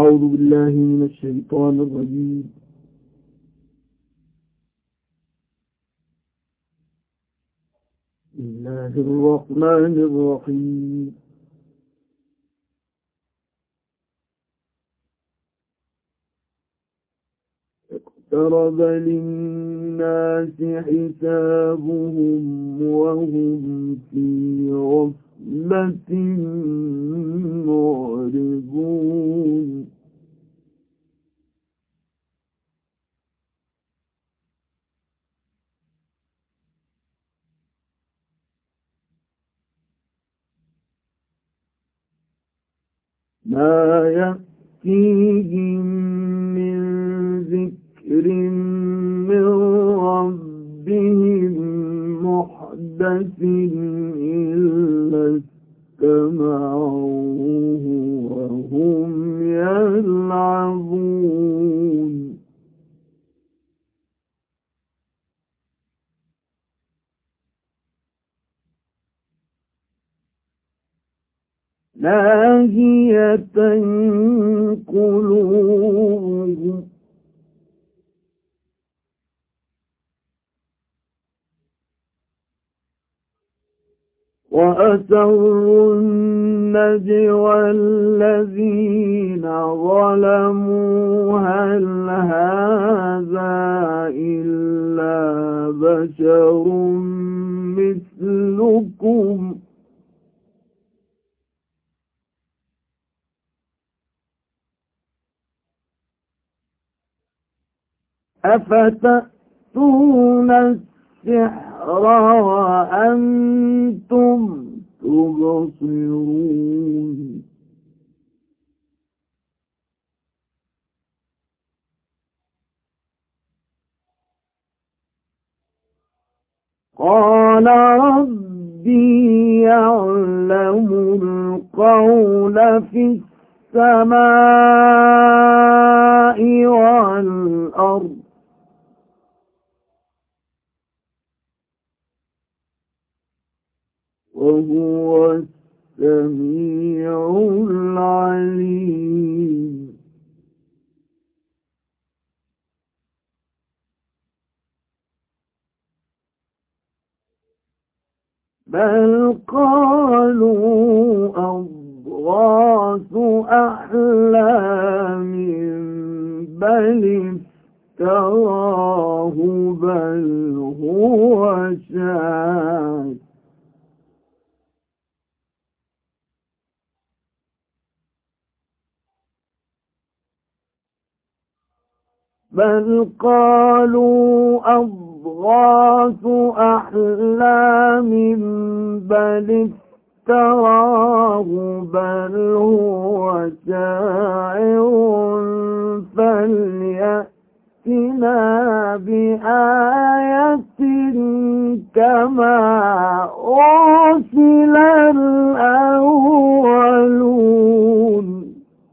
أعوذ بالله من الشيطان الرجيم. بسم الله الرحمن الرحيم. اقترب للناس حسابهم وهم في غفلة معرضون. ما يأتيهم من ذكر من ربهم محدث إلا استمعوه وهم يلعبون. لاهية قلوبهم وأسروا النجوى الذين ظلموا هل هذا إلا بشر مثلكم أفتأتون السحر وأنتم تبصرون. قال ربي يعلم القول في السماء والأرض وهو السميع العليم. بل قالوا أضغاث أحلام بل افتراه بل هو شاعر بل قالوا أضغاث أحلام بل افتراه بل هو شاعر فليأتنا بآية كما أرسل الأولون.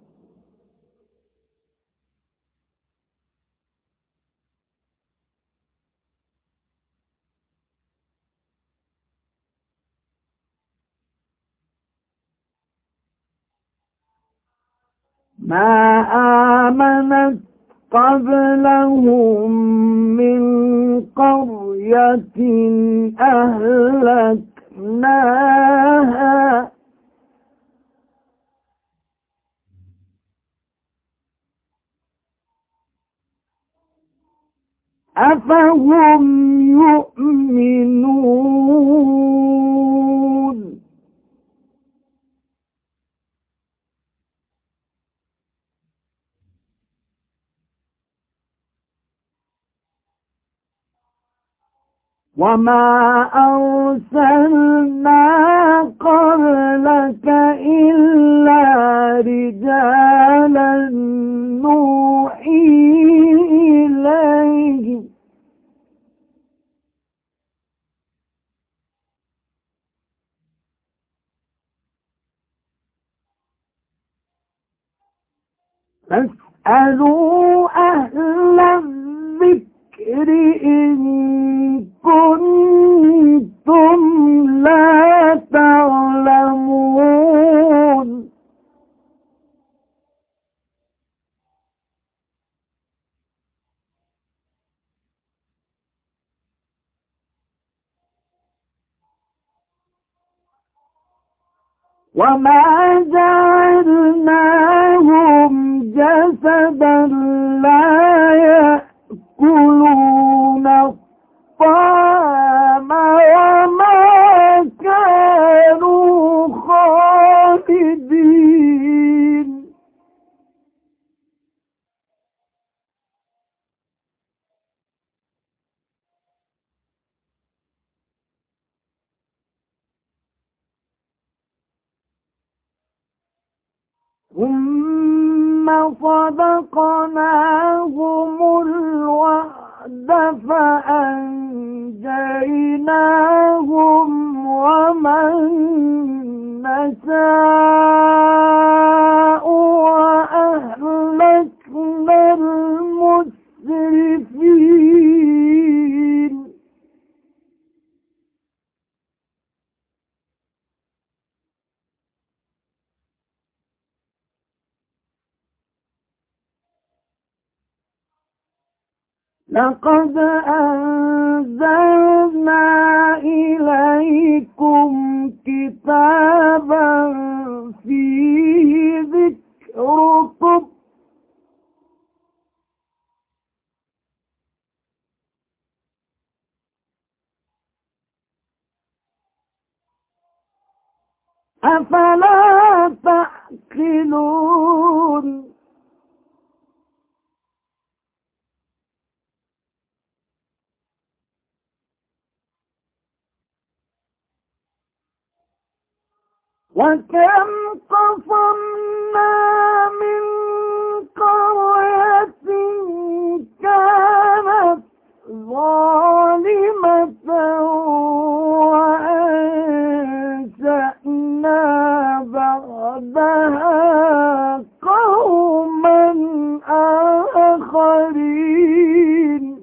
ما آمنت قبلهم من قرية أهلكناها أفهم يؤمنون. وما أرسلنا قبلك إلا رجالا نوحي إليهم فاسألوا أهل الذكر إن كنتم لا تعلمون. وما جعلناهم جسدا لا يأكلون الطعام وما كانوا خالدين. ثم صدقناهم الوعد فأنجيناهم ومن نشاء وأهلكنا المسرفين. لقد أنزلنا إليكم كتابا فيه ذكركم أفلا تعقلون. وكم قصمنا من قرية كانت ظالمة وأنشأنا بعدها قوما آخرين.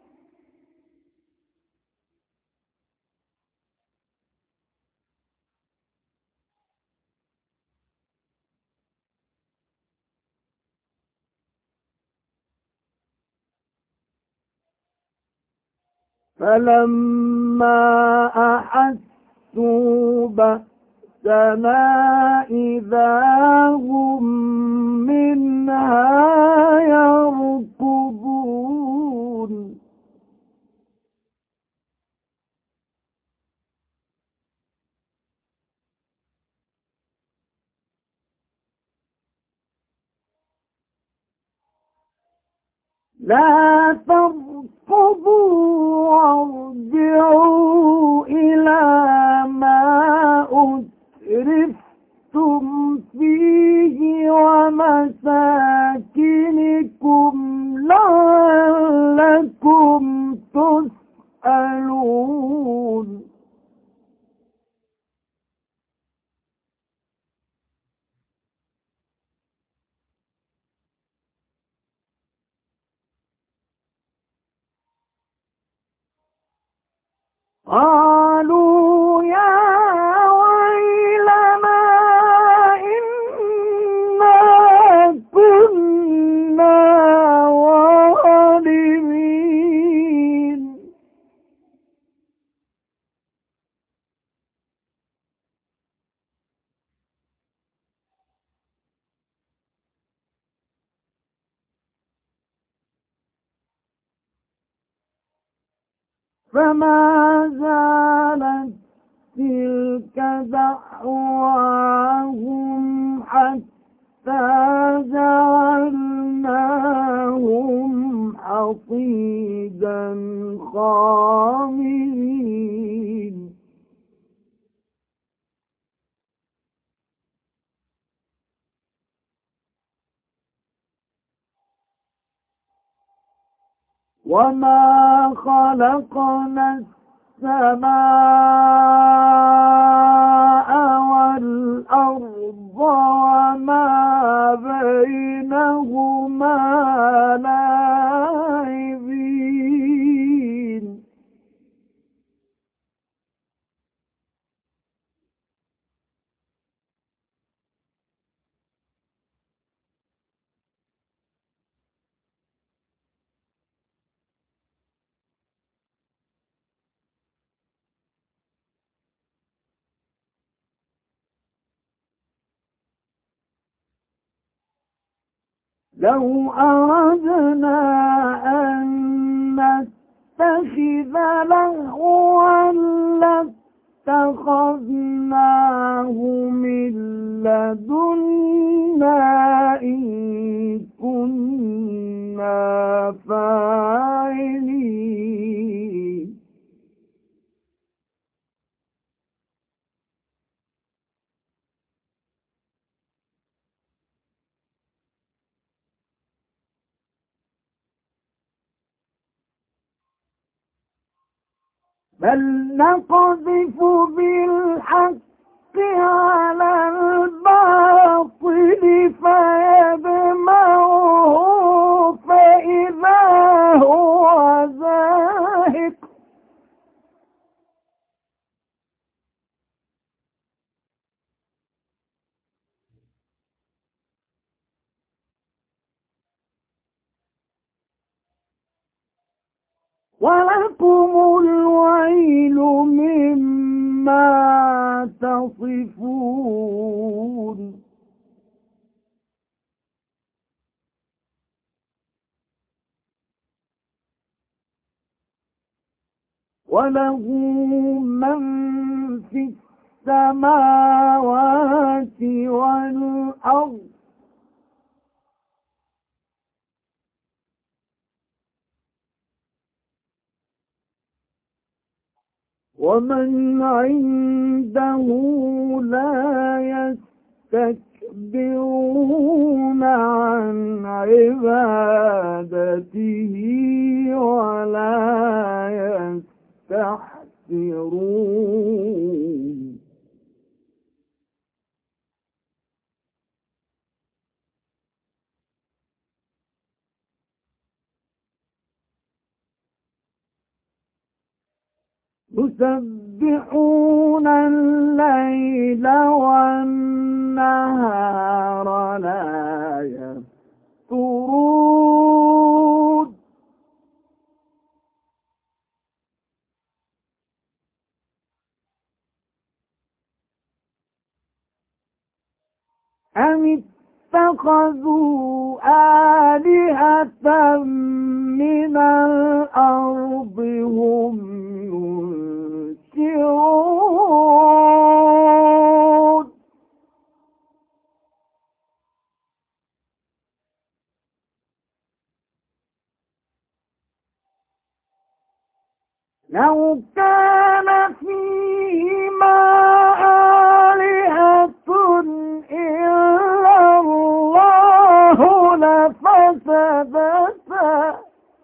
فلما أحسوا بأسنا إذا هم منها يركضون. لا تركضوا وارجعوا إلى ما أترفتم فيه ومساكنكم لعلكم تسألون. قالوا يا ويلنا إنا كنا ظالمين. فما زالت تلك دعواهم حتى جعلناهم حصيدا خامدين. وما خلقنا السماء والأرض وما بينهما لاعبين. لو أردنا أن نتخذ لهوا لاتخذناه من لدنا إن كنا فاعلين بل نقذف بالحق على الباطل فيدمغه فإذا هو زاهق ولكم الويل مما تصفون وله من في السماوات والأرض ومن عنده لا يستكبرون عن عبادته ولا يستحسرون يسبحون الليل والنهار لا يفترون أم اتخذوا آلهة من الأرض هم ينشرون لو كان فيهما آلهة إلا الله لفسدتا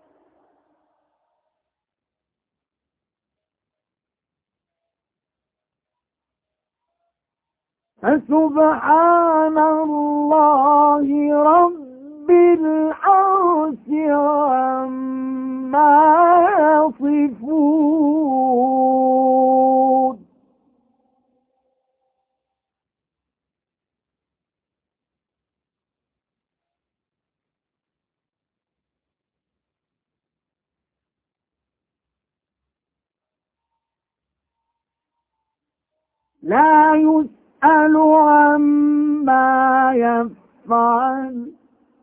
فسبحان الله رب العرش عما يصفون لا يسأل عما يفعل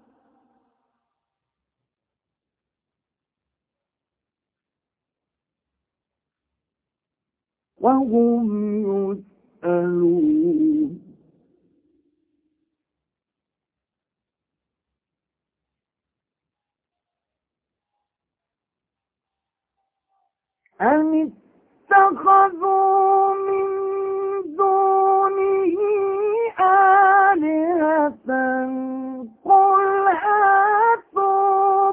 وهم يسألون أم اتخذوا من دونه آلهة قل هاتوا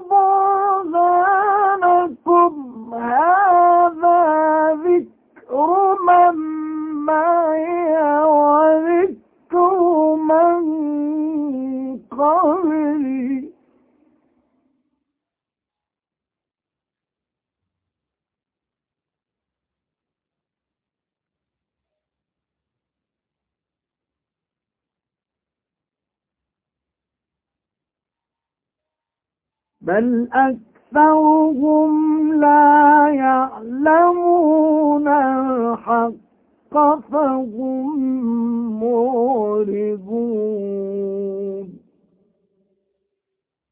برهانكم هذا ذكر من معي وذكر من قبلي بل أكثرهم لا يعلمون الحق فهم معرضون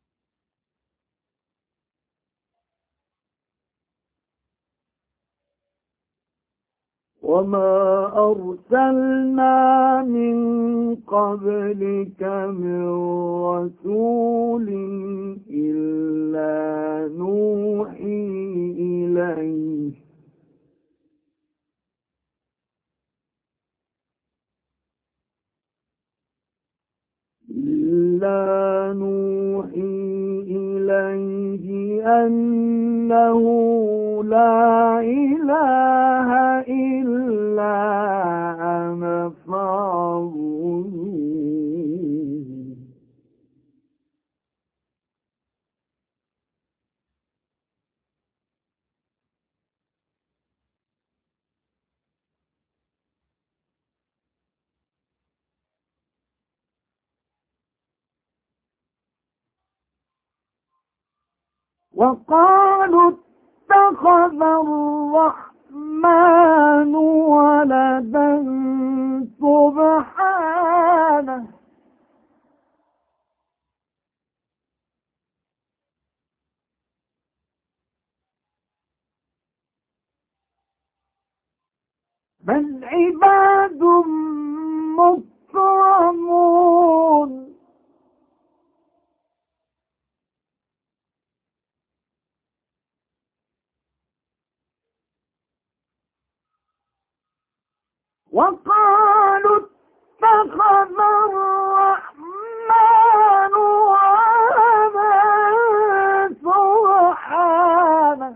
وما أرسلنا من قبلك من رسول إلا نوحي إليه أنه لا إله إلا أنا فاعبدون وقالوا اتخذ الرحمن ولدا سبحانه بل عباد مكرمون وقالوا اتخذ الرحمن ولدا سبحانه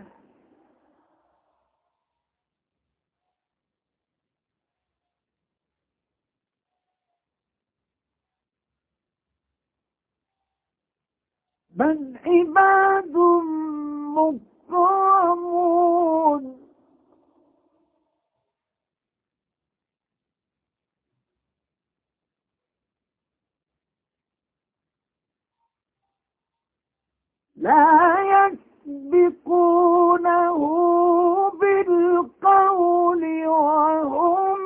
بل عباد مكرمون لا يسبقونه بالقول وهم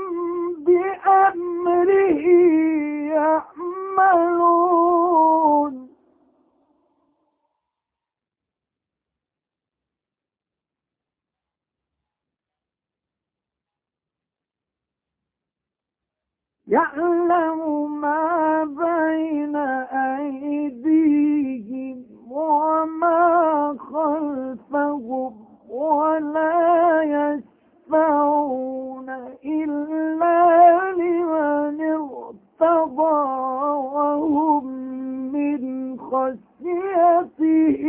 بأمره يعملون يعلم ما بين أيديهم وما خلفهم ولا يشفعون إلا لمن ارتضى وهم من خشيته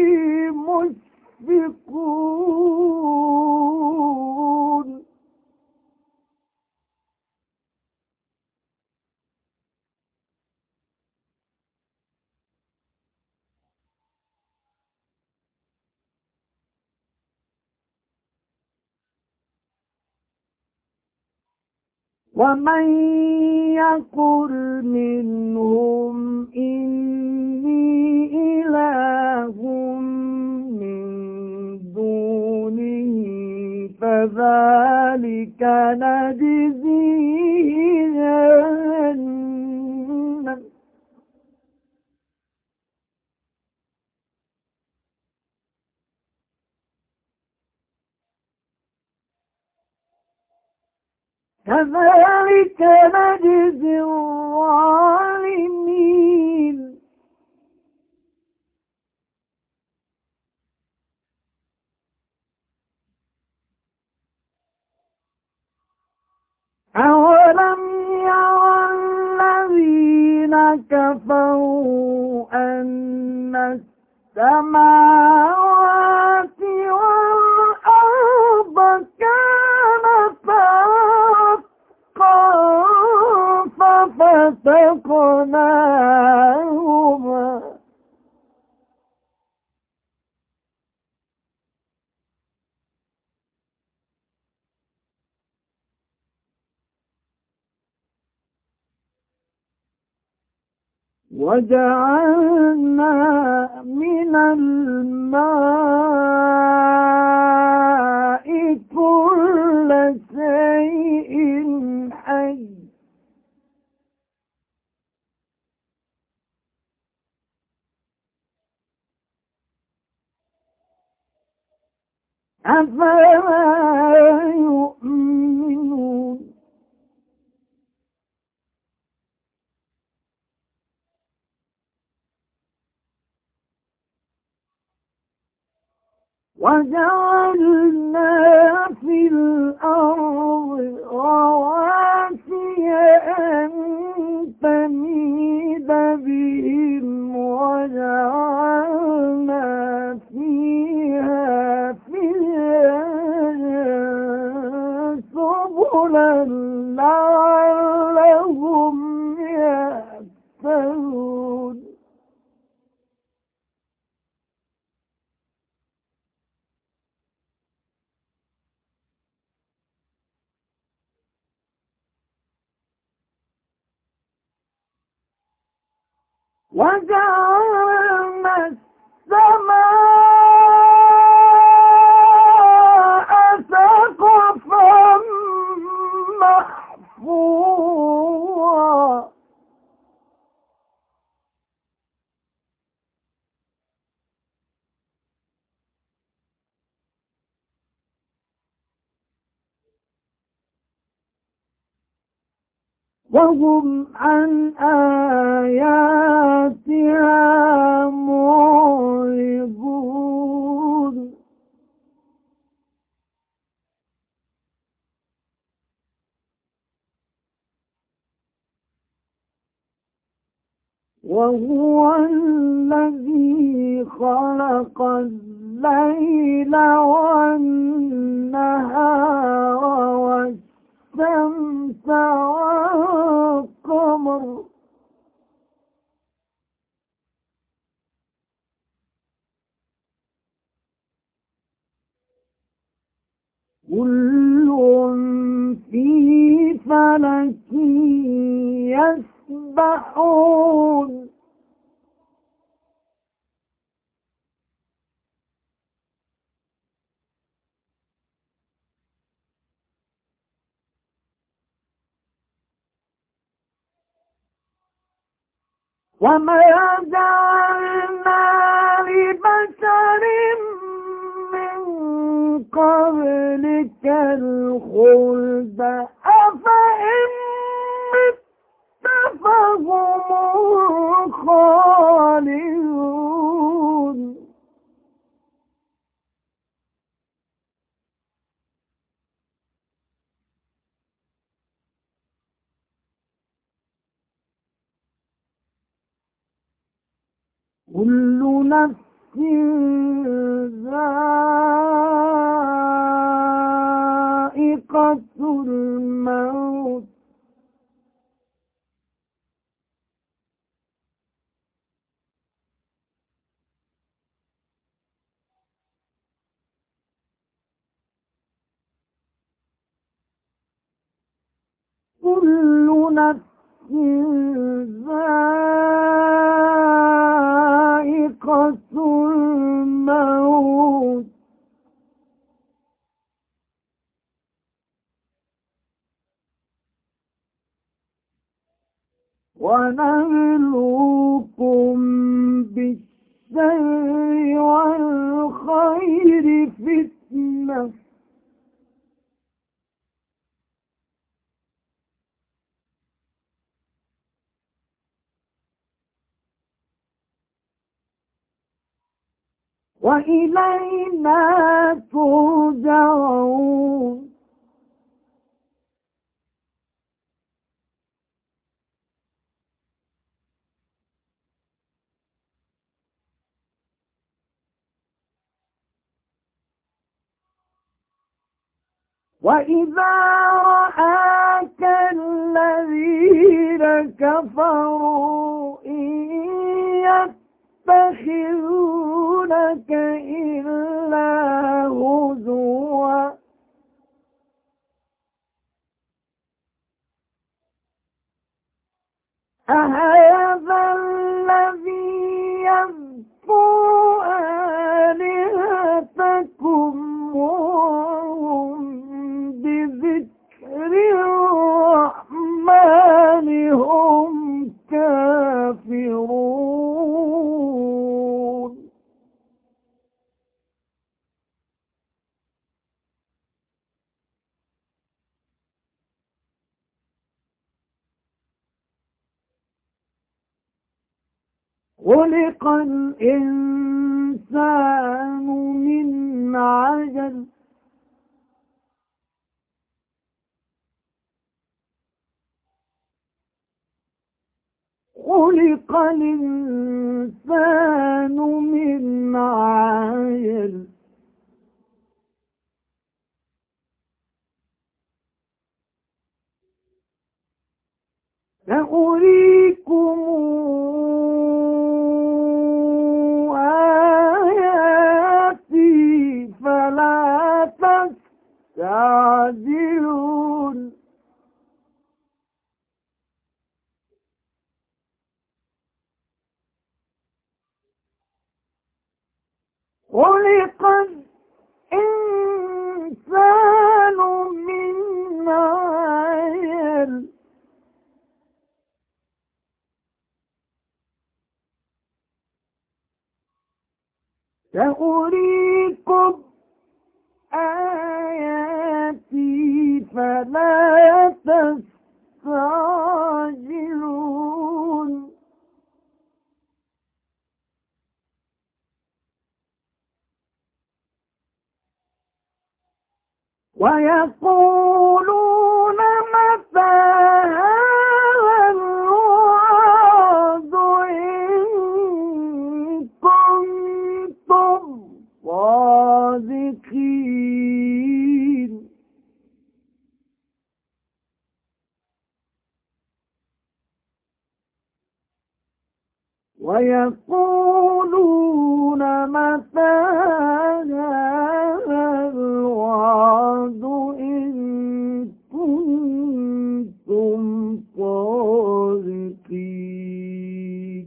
مشفقون ومن يقل منهم إني إله من دونه فذلك نجزيه جهنم كذلك نجزي الظالمين أولم يرى الذين كفروا أن السماوات والأرض كانتا رتقا ففتقناهما وجعلنا من الماء كل شيء حي أفلا يؤمنون وجعلنا في الأرض رواسي أن تميد بهم وجعلنا فيها سبلا لعلهم يهتدون وجعلنا السماء سقفا محفوظا وهم عن آياتها معرضون وهو الذي خلق الليل والنهار والشمس والقمر كل في فلك يسبحون وما جعلنا لبشر من قبلك الخلد أفإن مت فهم الخالدون كل نفس ذائقة الموت كل نفس ذائقة الموت ونبلوكم بالشر والخير فتنة وإلينا ترجعون وإذا رآك الذين كفروا إن يتخذونك إلا هزوا أهذا الذي يذكر آلهتكم وهم بذكر الرحمن هم كافرون خلق الإنسان من عجل خلق الإنسان من عجل سأريكم آياتي فلا تستعجلون خلق الإنسان من عجل سأريكم آياتي فلا تستعجلون ويقولون متى هذا الوعد إن كنتم صادقين ويقولون متى هذا الوعد إن كنتم صادقين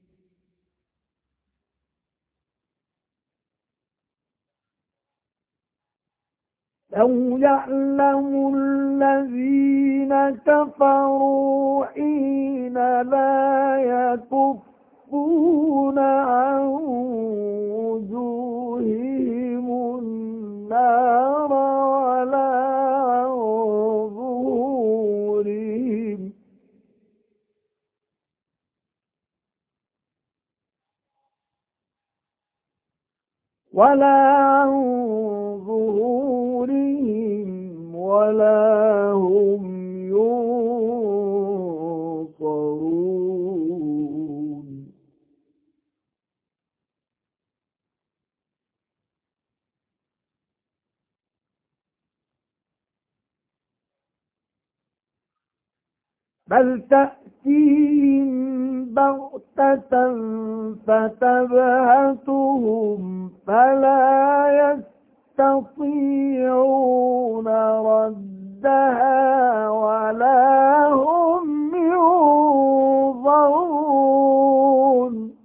لو يعلم الذين كفروا حين لا يكفون عن وجوههم النار ولا عن ظهورهم ولا هم ينصرون بل تأتيهم بغتة فتبهتهم فلا يستطيعون ردها ولا هم ينظرون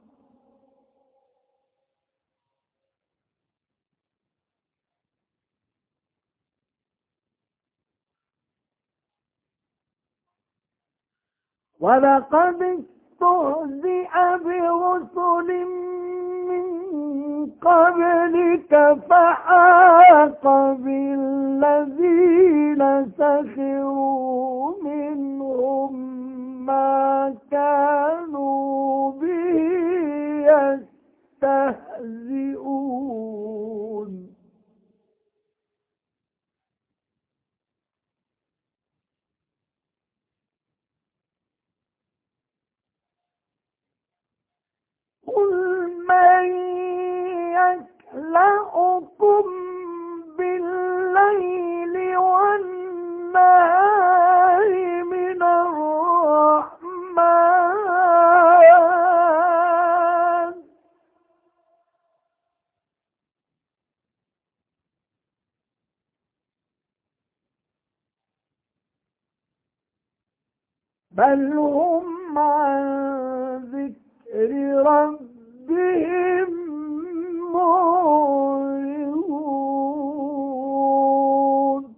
ولقد استهزئ برسل من قبلك فحاق بالذين سخروا منهم ما كانوا به يستهزئون قل من يكلؤكم بالليل والنهار من الرحمن بل هم عن ذكر ربهم معرضون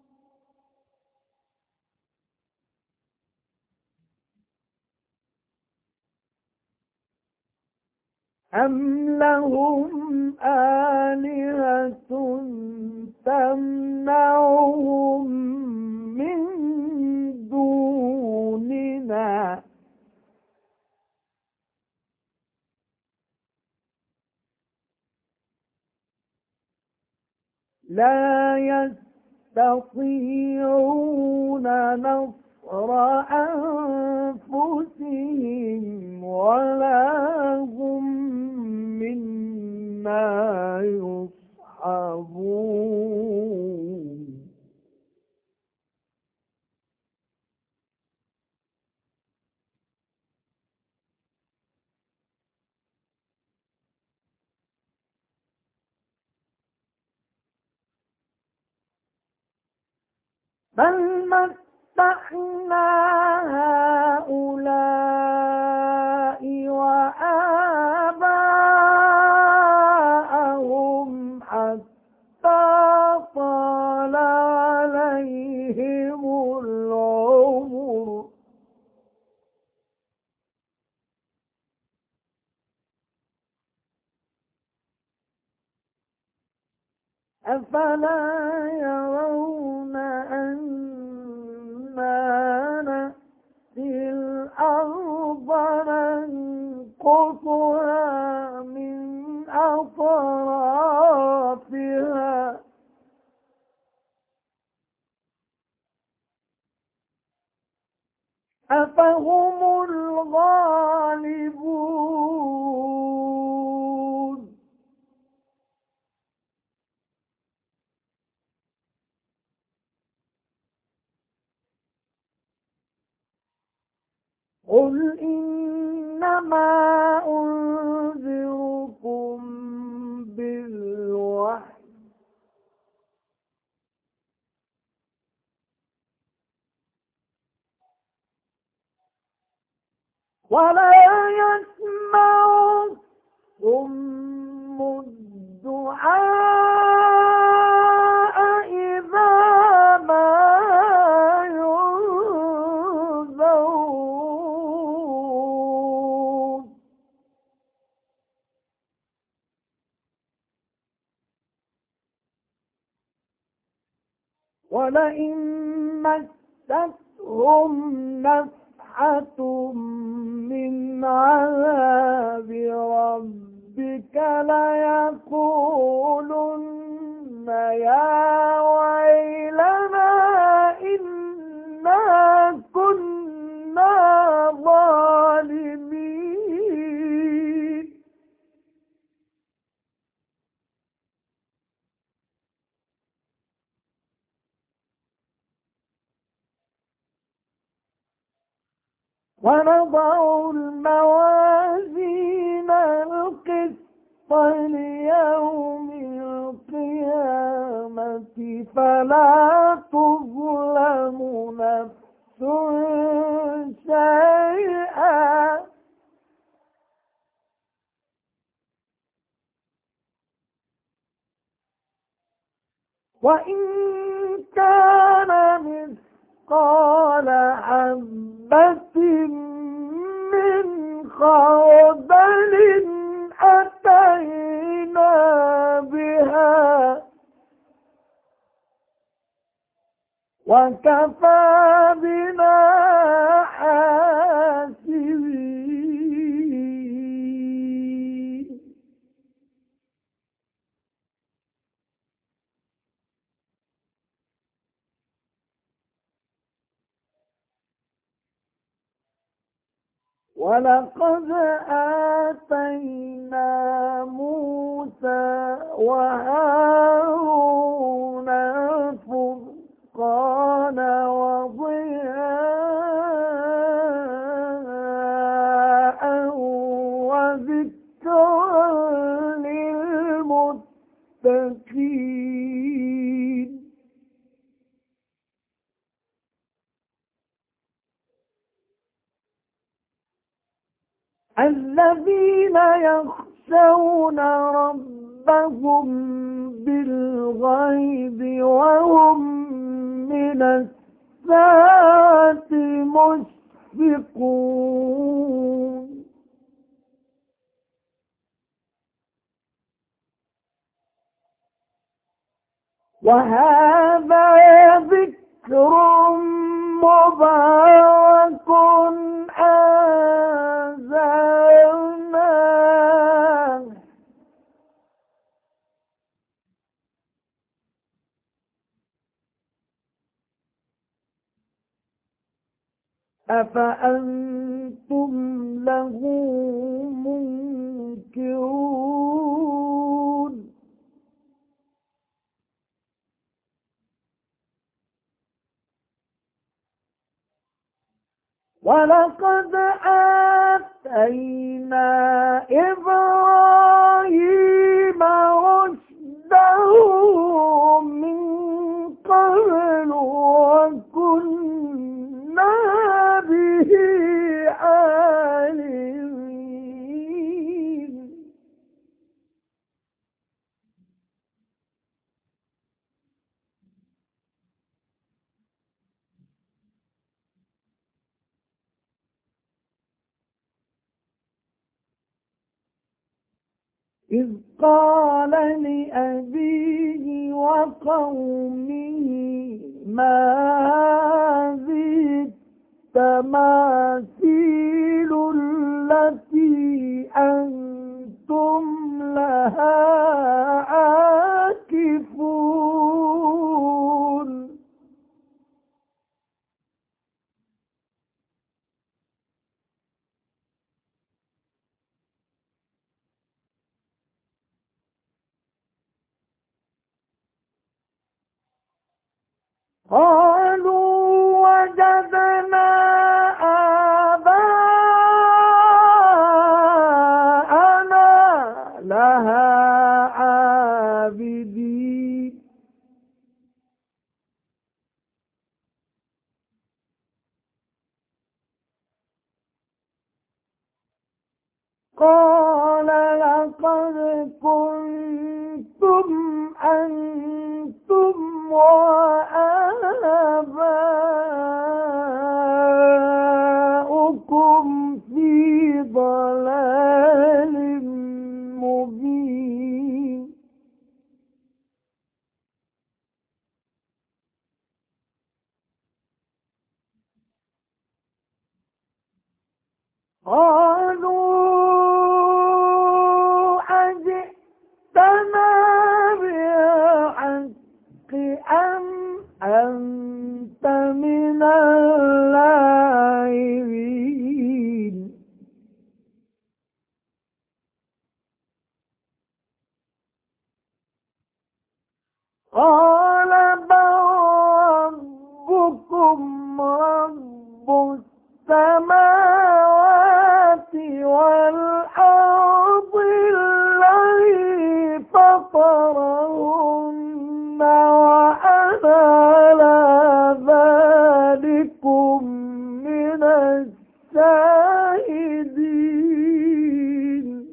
أم لهم آلهة تمنعهم من دوننا لا يستطيعون نصر أنفسهم ولا هم منا يصحبون بل متعنا هؤلاء وآباءهم حتى طال عليهم العمر أفلا يرون أنا نأتي الأرض ننقصها من أطرافها أفهم الغالبون قل إنما أنذركم بالوحي ولا يسمع صم الدعاء إذا ما ينذرون ولئن مستهم نفحة من عذاب ربك ليقولن يا ويلنا إنا كنا ظالمين ونضع الموازين القسط ليوم القيامة فلا تظلم نفس شيئا وإن كان مثقال حبة من خردل أتينا بها وكفى بنا حاسبين ولقد آتينا موسى وهارون الفرقان وضياء وذكرا للمتقين الذين يخشون ربهم بالغيب وهم من الساعة مشفقون وهذا ذكر مبارك أنزلناه أفأنتم له منكرون ولقد آتينا إبراهيم رشده من قبل وكنا به عالمين إذ قال لأبيه وقومه ما هذه التماثيل التي أنتم لها عاكفون قالوا وجدنا آباءنا لها عابدين قال لقد كنتم أنتم وآباؤكم في ضلال مبين قالوا أجئتنا بالحق أم أنت من اللاعبين قال بل ربكم رب السماوات والأرض الذي فطرهن وأنا على ذلكم من الشاهدين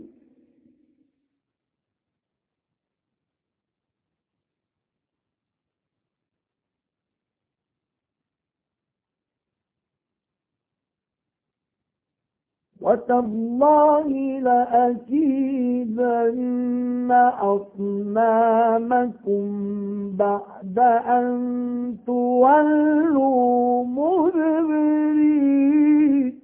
وتالله لأكيدن أصنامكم بعد أن تولوا مدبرين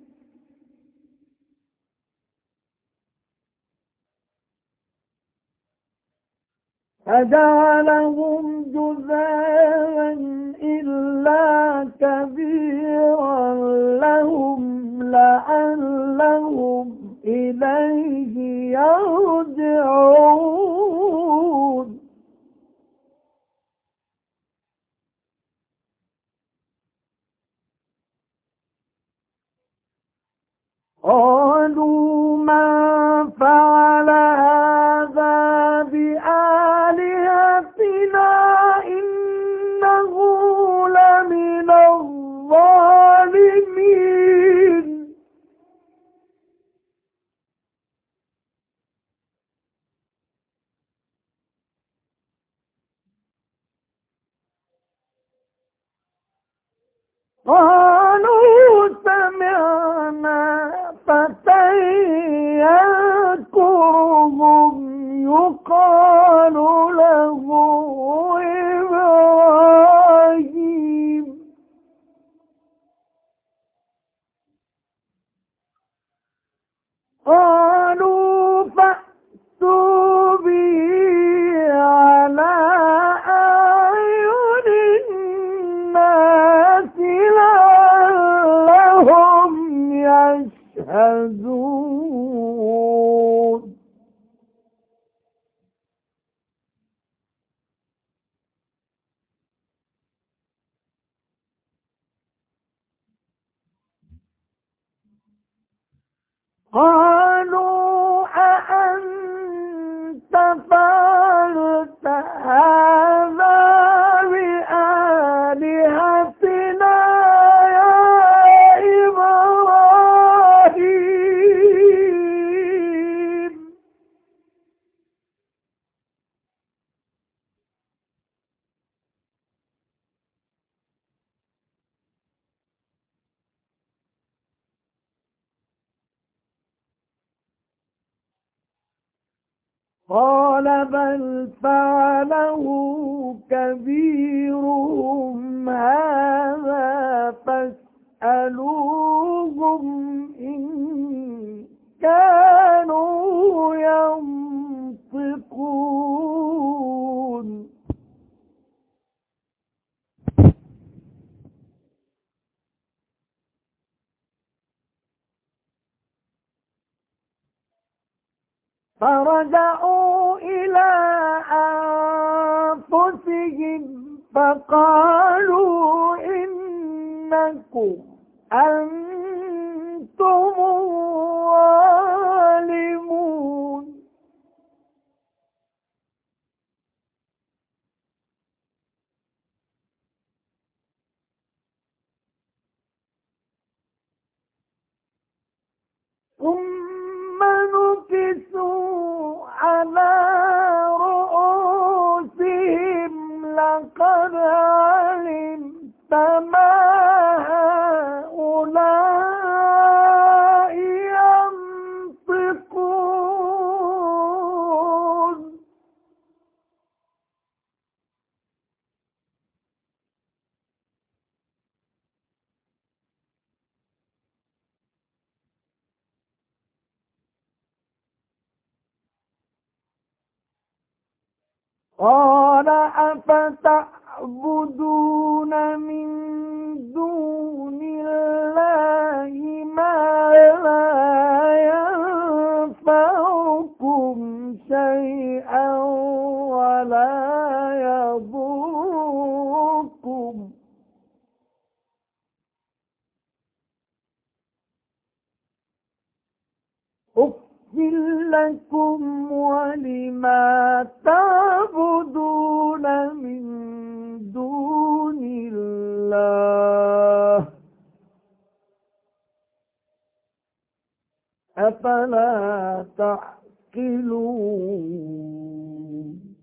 فجعلهم جذاذا إلا كبيرا لهم لعلهم إليه يرجعون قالوا من فعل هذا بآلهتنا إنه لمن الظالمين قالوا سمعنا فتى يذكرهم يقال له إبراهيم قالوا فأتوا به على أعين الناس يتنافسون قالوا أأنت فعلت هذا بآلهتنا يا إبراهيم قال بل فعله كبيرهم هذا فاسألوهم إن كانوا ينطقون فرجعوا إلى أنفسهم فقالوا إنكم أنتم الظالمون ثم نكسوا على رؤوسهم لقد علمت ما هؤلاء ينطقون قال أفتعبدون من دون الله ما لا ينفعكم شيئا ولا يضركم أفل لكم ولما تعبدون من دون الله أفلا تعقلون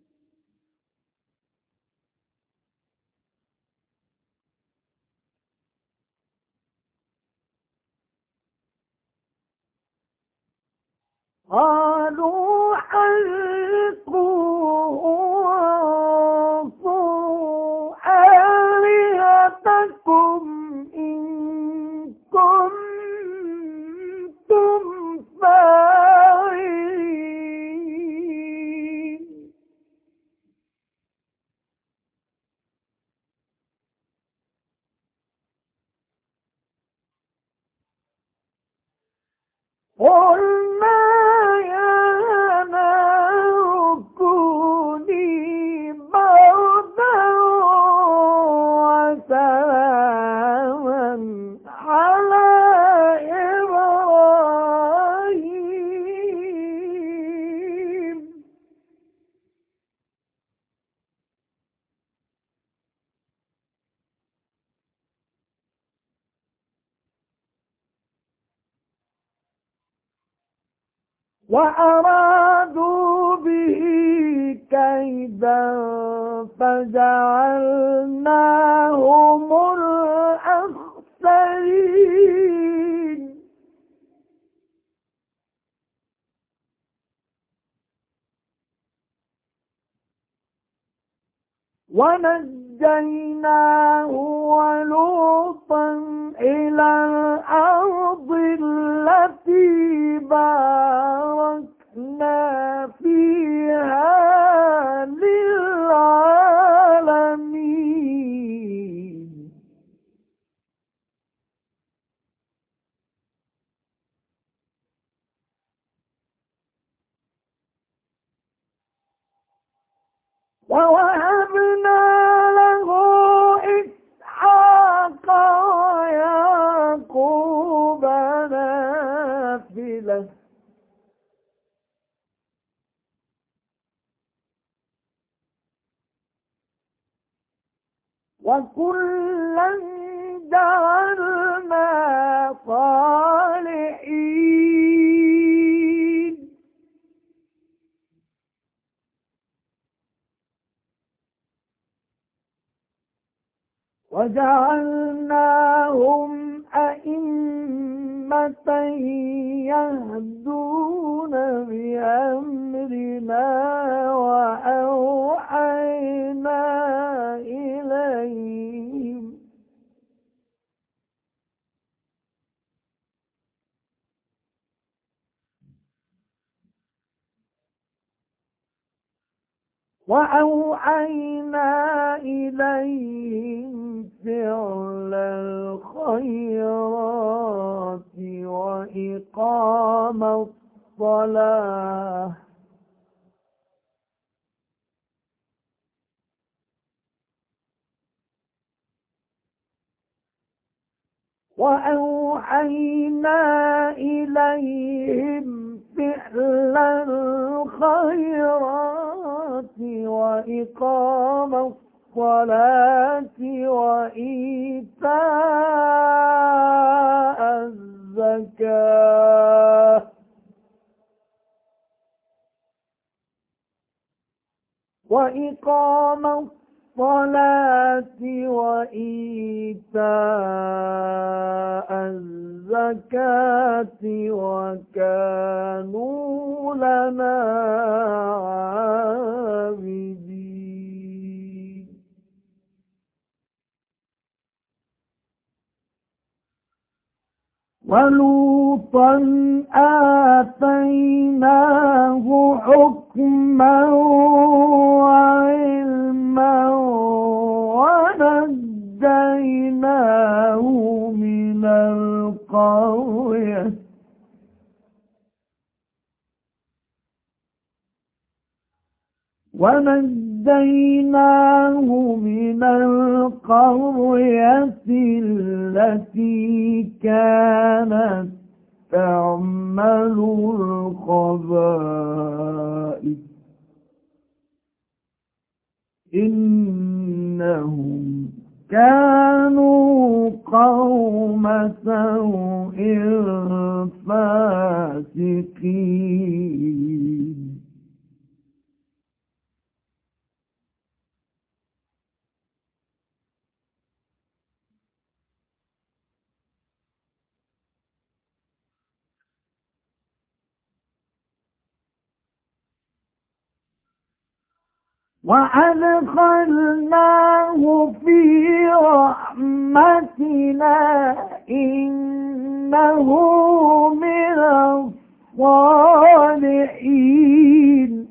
قالوا حرقوه وانصروا آلهتكم إن كنتم فاعلين قلنا يا نار كوني بردا وسلاما على إبراهيم وأرادوا به كيدا فجعلناهم الأخسرين ونجيناه ولوطا إلى الأرض التي باركنا فيها للعالمين ووهبنا له إسحاق ويعقوب نافلة وكلا جعلنا صالحين وجعلناهم أئمة يهدون بأمرنا وأوحينا إليهم فعل الخيرات وإقام الصلاة وأوحينا إليهم فعل الخيرات وإقام الصلاة وإيتاء الزكاة وإقام الصلاة وإيتاء الزكاة وكانوا لنا عابدين ولوطا آتيناه حكما وعلما ونجيناه من القرية التي كانت تعمل الخبائث إنهم كانوا قوم سوء فاسقين وأدخلناه في رحمتنا إنه من الصالحين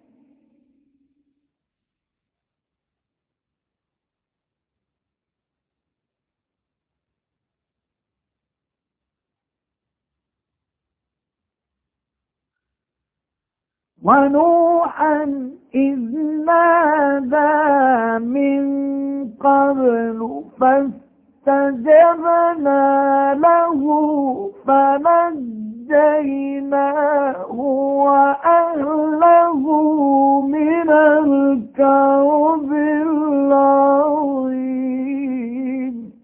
ونوحا إذ نادى من قبل فاستجبنا له فنجيناه وأهله من الكرب العظيم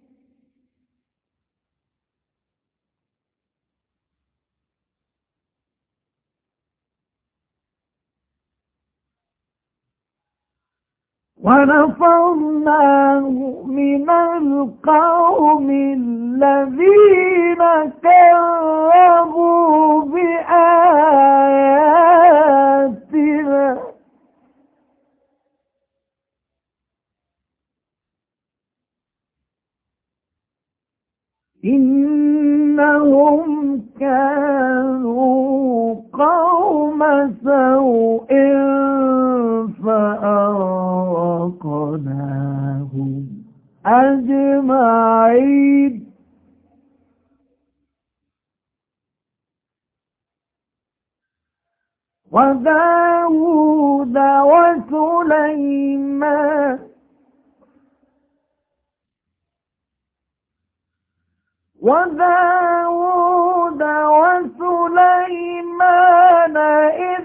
ونصرناه من القوم الذين كذبوا بآياتنا إنهم كانوا قوم سوء فأغرقناهم أجمعين وداود وسليمان إذ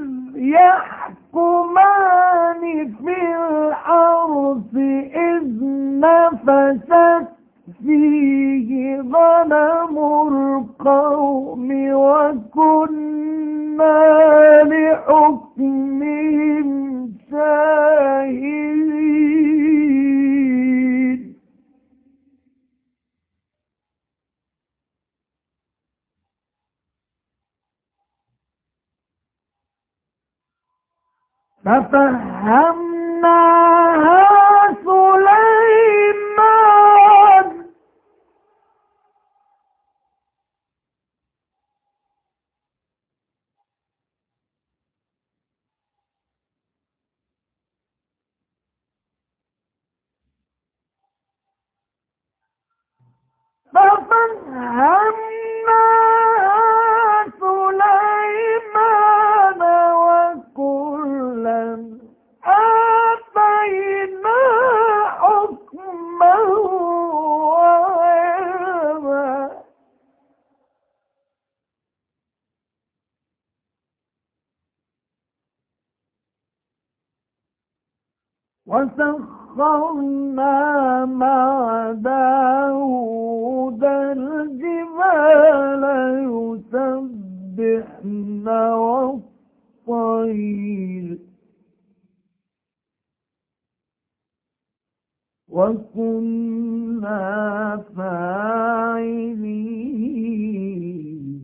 يحكمان في الحرث إذ نفشت فيه غنم القوم وكنا لحكمهم شاهدين ففهمناها سليمان وكلا آتينا حكما وعلما وسخرنا مع داود الجبال يسبحن والطير وكنا فاعلين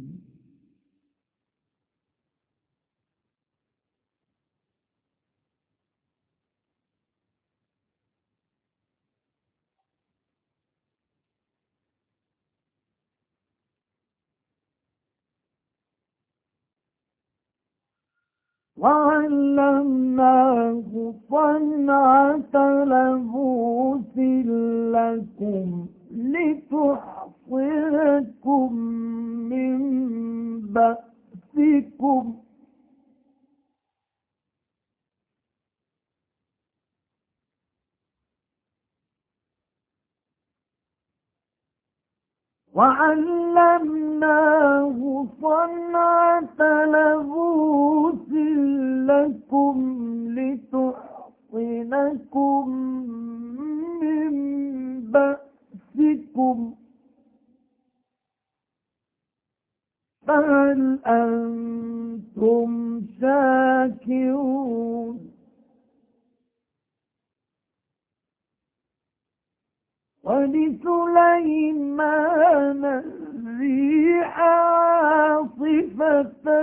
وعلمناه صنعة لبوس لكم لتحصنكم من بأسكم وعلمناه صنعة لبوس لكم لتحصنكم من بأسكم فهل أنتم شاكرون ولسليمان الريح عاصفة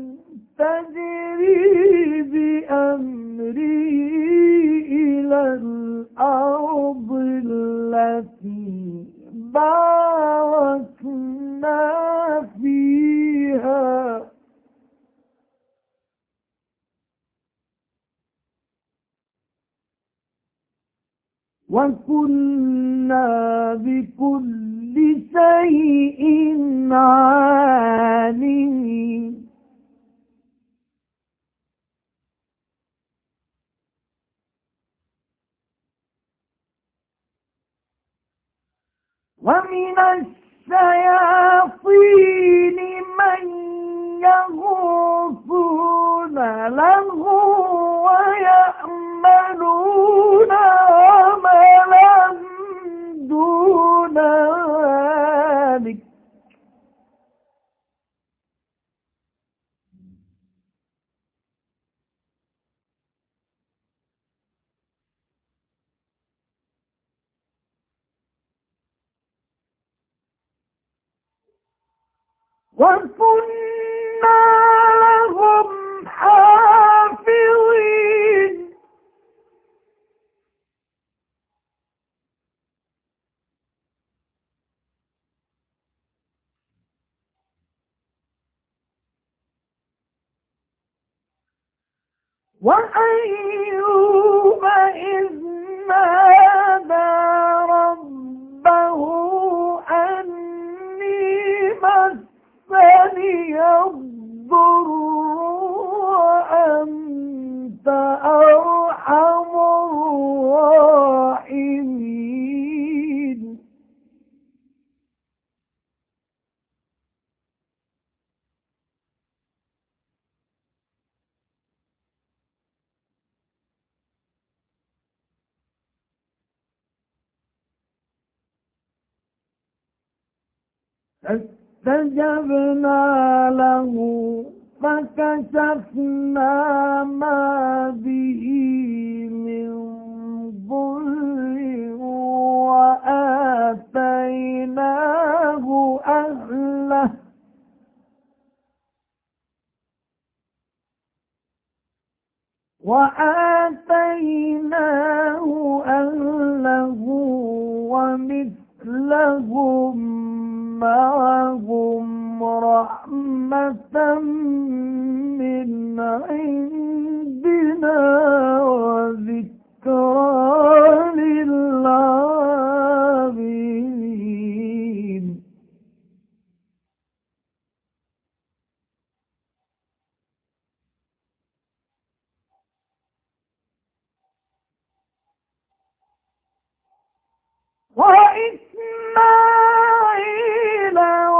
تجري بأمره إلى الأرض التي باركنا فيها وكنا بكل شيء عالمين ومن الشياطين من يغوصون له ويعملون عملا دون ذلك وكنا لهم حافظين وأيوب إذ نادى ربه أني مسني الضر فاستجبنا له فكشفنا ما به من ضر وآتيناه أهله ومثلهم معهم رحمة من عندنا وذكرى للعابدين. وإسماعيل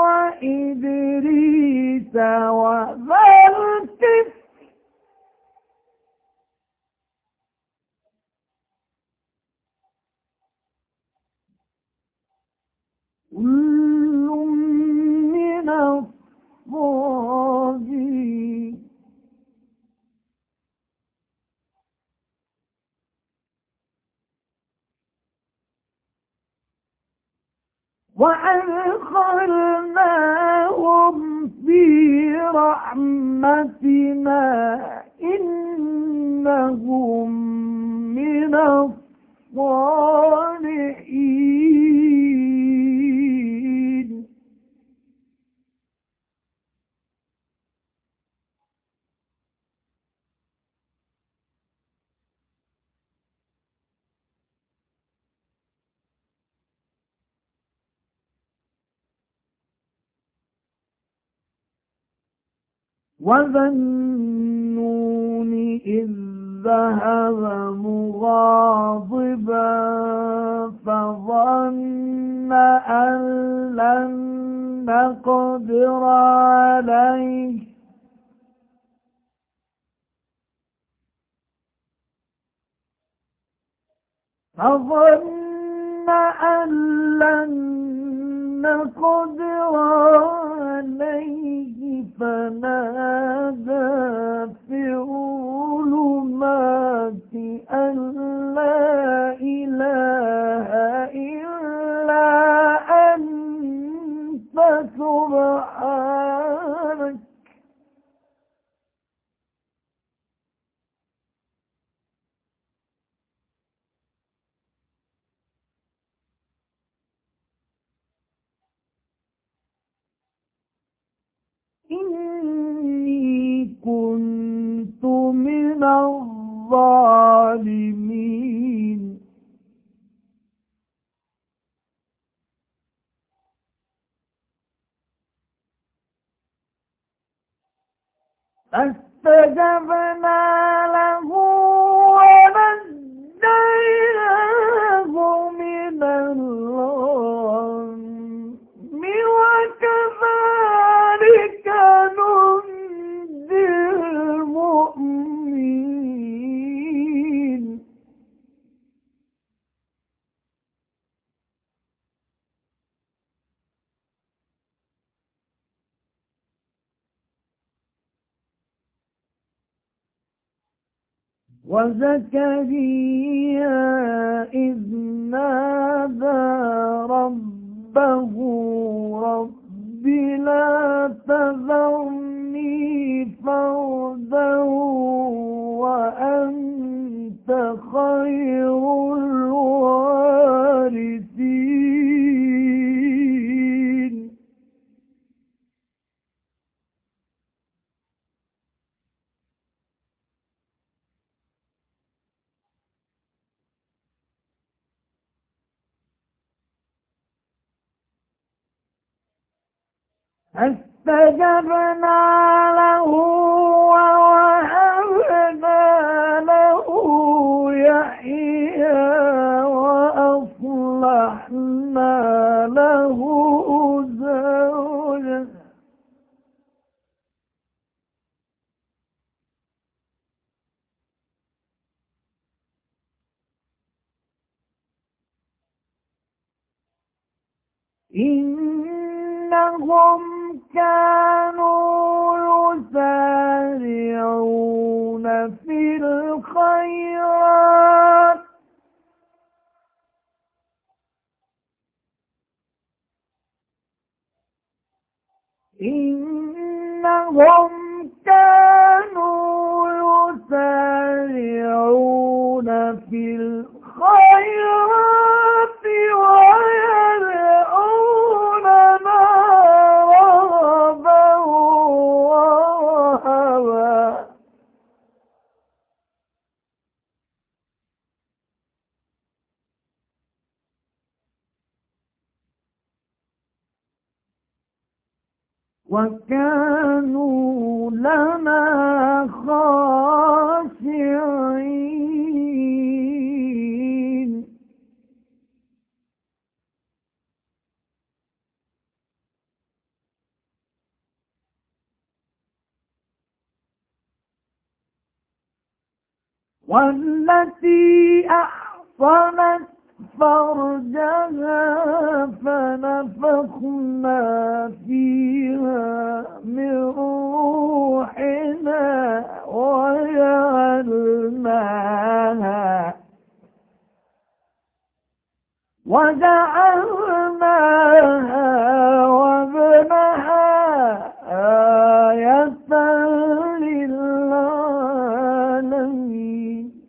وإدريس وذا الكفل كل من الصابرين. وأدخلناهم في رحمتنا إنهم من الصالحين. وذا النون إذ ذهب مغاضبا فظن أن لن نقدر عليه فنادى في الظلمات أن لا إله إلا أنت سبحانك إني كنت من الظالمين. فاستجبنا له ونجيناه من الغم وكذلك ننجي المؤمنين. وزكريا إذ نادى ربه رب لا تذرني فردا وأنت خير الوارثين. فاستجبنا له ووهبنا له يحيى وأصلحنا له زوجه إنهم كانوا يسارعون في الخيرات إنهم كانوا يسارعون في الخيرات ويدعوننا رغبا ورهبا وكانوا لنا خاشعين والتي أحصنت فرجها فنفخنا فيها من روحنا وجعلناها وابنها آية للعالمين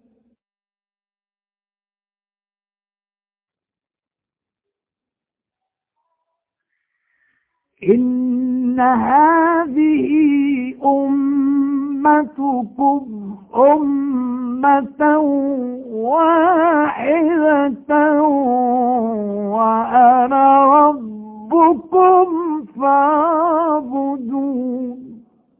إن هذه أمتكم أمة واحدة وأنا ربكم فاعبدون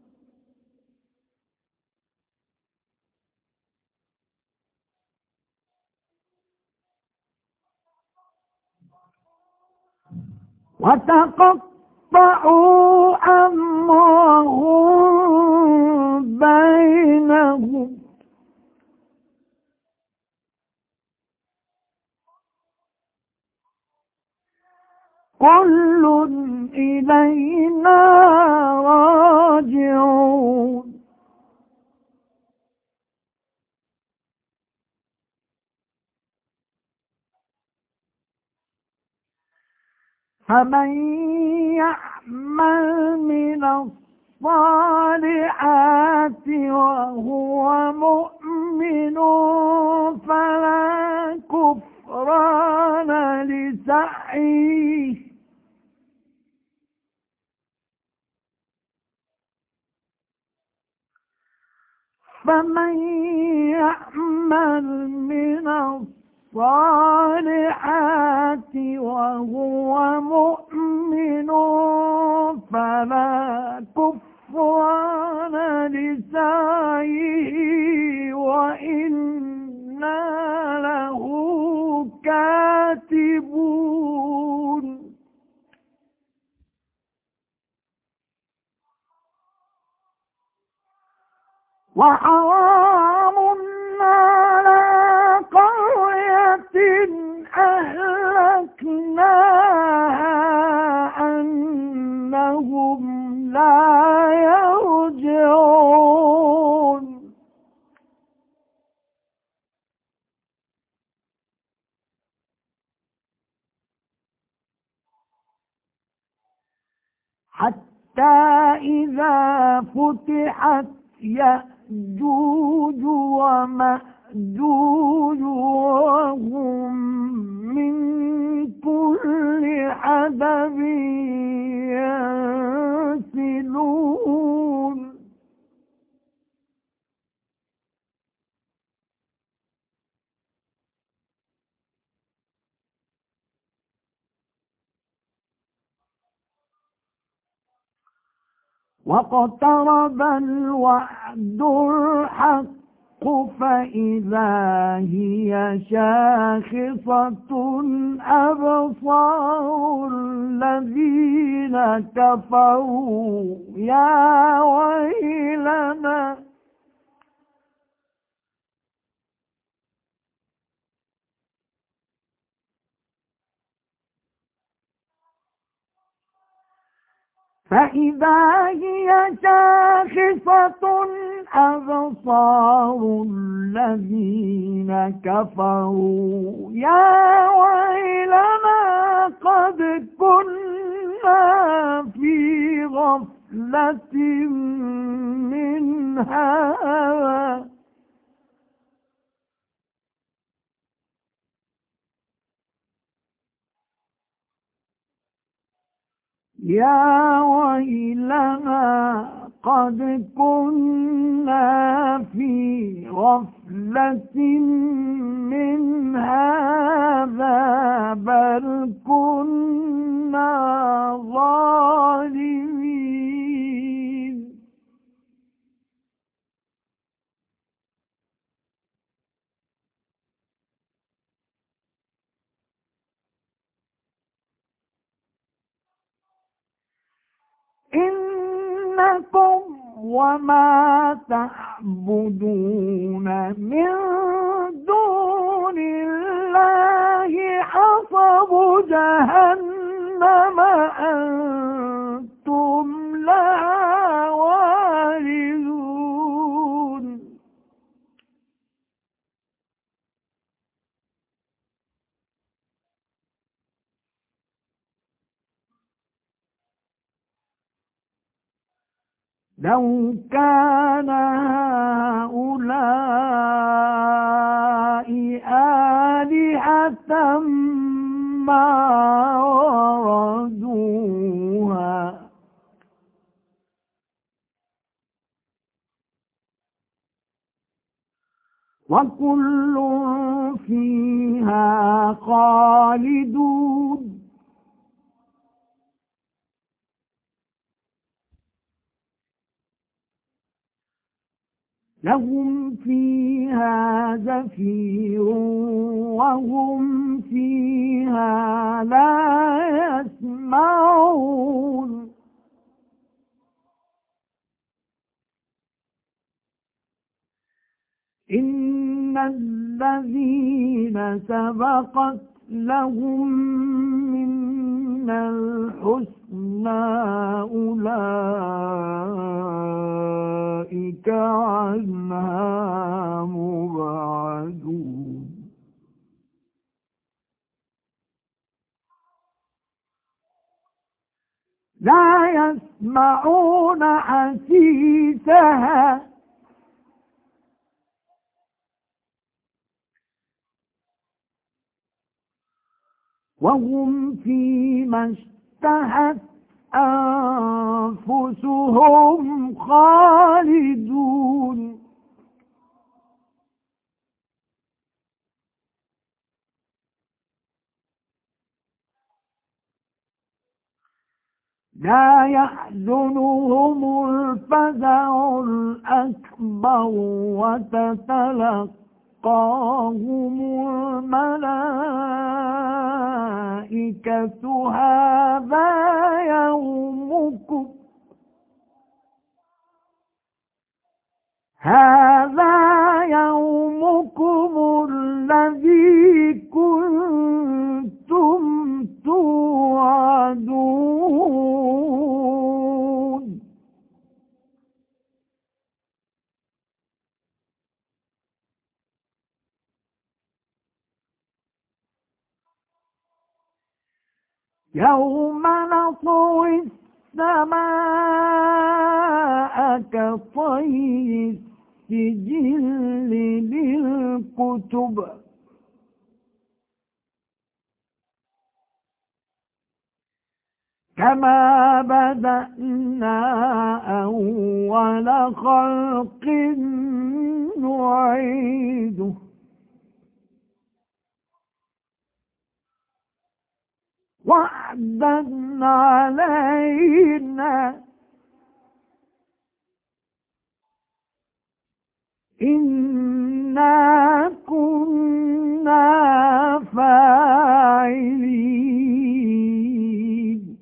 وتقطعوا أمرهم بينهم كل إلينا راجعون فمن يعمل من الصالحات وهو مؤمن فلا كفران لسعيه فمن يعمل من الصالحات وهو مؤمن فلا كفران لسعيه وإنا له كاتبون وحرام على قرية أهلكناها أنهم لا يرجعون حتى إذا فتحت يأجوج ومأجوج وهم من كل حدب ينسلون واقترب الوعد الحق فإذا هي شاخصة أبصار الذين كفروا يا ويلنا فإذا هي شاخصة أبصار الذين كفروا يا ويلنا قد كنا في غفلة من هذا يا ويلنا قد كنا في غفلة من هذا بل كنا ظالمين إنكم وما تعبدون من دون الله حصب جهنم أنتم لها واردون لو كان هؤلاء آلهة ما وردوها وكل فيها خالدون لهم فيها زفير وهم فيها لا يسمعون إن الذين سبقت لهم من الحسنى أولئك عنها مبعدون لا يسمعون حسيسها وهم فيما اشتهت أنفسهم خالدون لا يحزنهم الفزع الأكبر وتتلقاهم الملائكة هذا يومكم الذي كنتم توعدون يوم نطوي السماء كطي السجل للكتب كما بدأنا أول خلق نعيده وعدا علينا إنا كنا فاعلين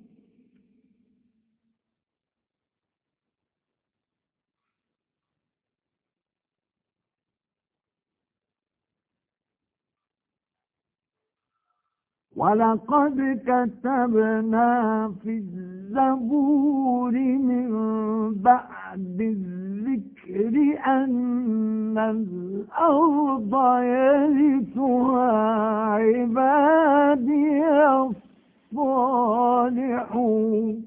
ولقد كتبنا في الزبور من بعد الذكر أن الأرض يرثها عبادي الصالحون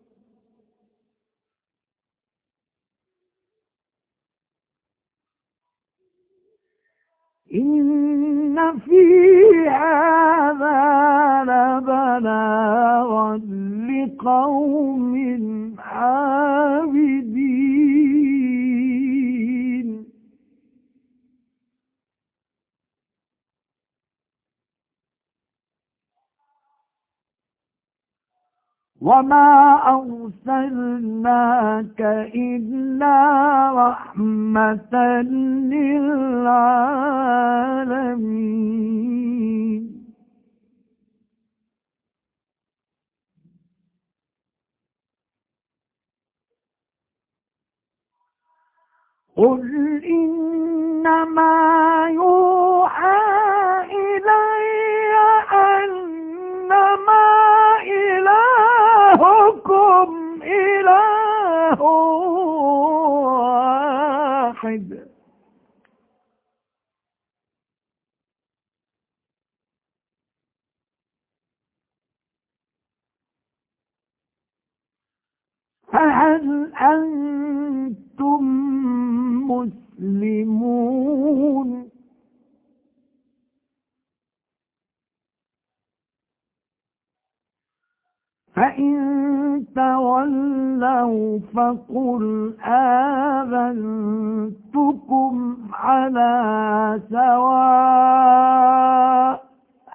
إن في هذا لبلاغا لقوم عابدين وما أرسلناك إلا رحمة للعالمين قل إنما يوحى إلي أنما إلهكم إله واحد فهل أنتم مسلمون فإن تولوا فقل آذنتكم على سواء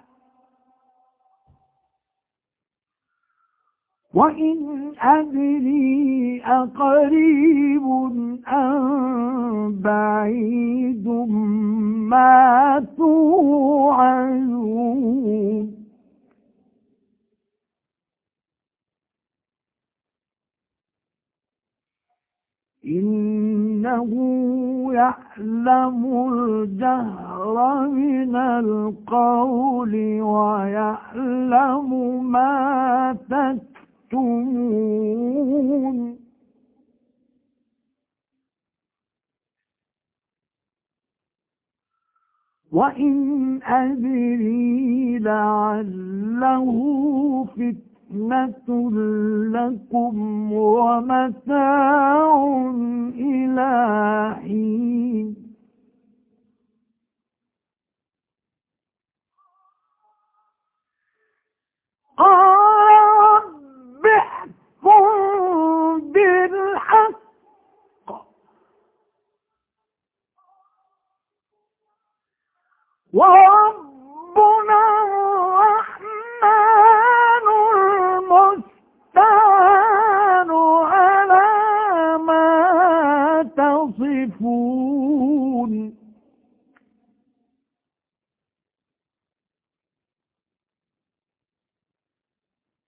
وإن أدري أقريب أم بعيد ما توعدون إنه يعلم الجهر من القول ويعلم ما تكتمون وإن أدري لعله فتنة لكم ومتاع إلى حين قال رب احكم بالحق وربنا الرحمن المستعان على ما تصفون